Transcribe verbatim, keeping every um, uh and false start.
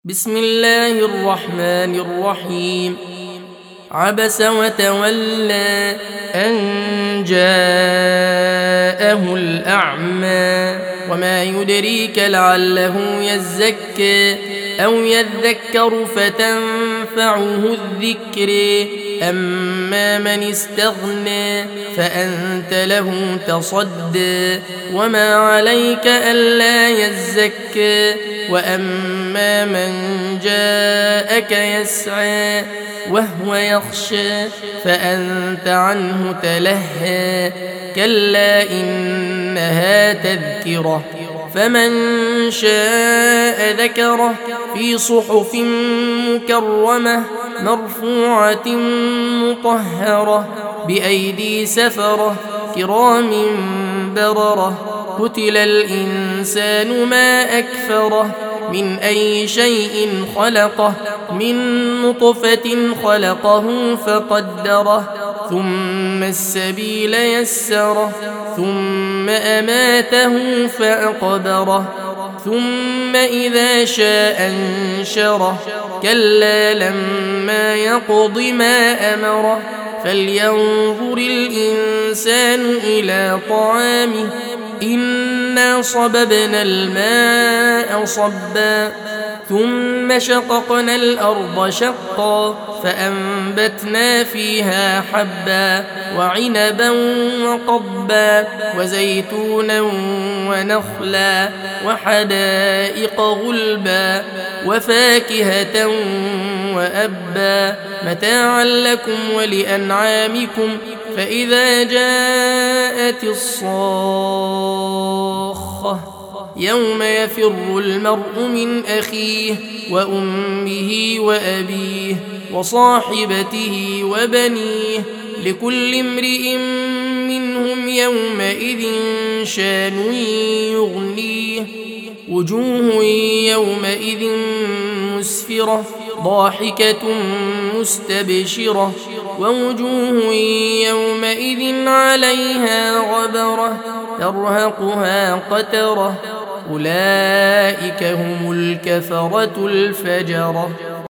بسم الله الرحمن الرحيم. عبس وتولى أن جاءه الأعمى وما يدريك لعله يزكى أو يذكر فتنفعه الذكر أما من استغنى فأنت له تصدى وما عليك ألا يزكى وأما من جاءك يسعى وهو يخشى فأنت عنه تلهى كلا إنها تذكرة فمن شاء ذكره في صحف مكرمة مرفوعة مطهرة بأيدي سفرة كرام بررة قتل الإنسان ما أكفره من أي شيء خلقه من نطفة خلقه فقدره ثم السبيل يسره ثم أماته فأقبره ثم إذا شاء أنشره كلا لما يقض ما أمره فلينظر الإنسان إلى طعامه إنا صببنا الماء صبا ثم شققنا الأرض شقا فأنبتنا فيها حبا وعنبا وقضبا وزيتونا ونخلا وحدائق غلبا وفاكهة وأبا متاعا لكم ولأنعامكم فإذا جاءت الصاخة يوم يفر المرء من أخيه وأمه وأبيه وصاحبته وبنيه لكل امرئ منهم يومئذ شان يغنيه وجوه يومئذ مسفرة ضاحكة مستبشرة ووجوه يومئذ عليها غبرة ترهقها قترة أولئك هم الكفرة الفجرة.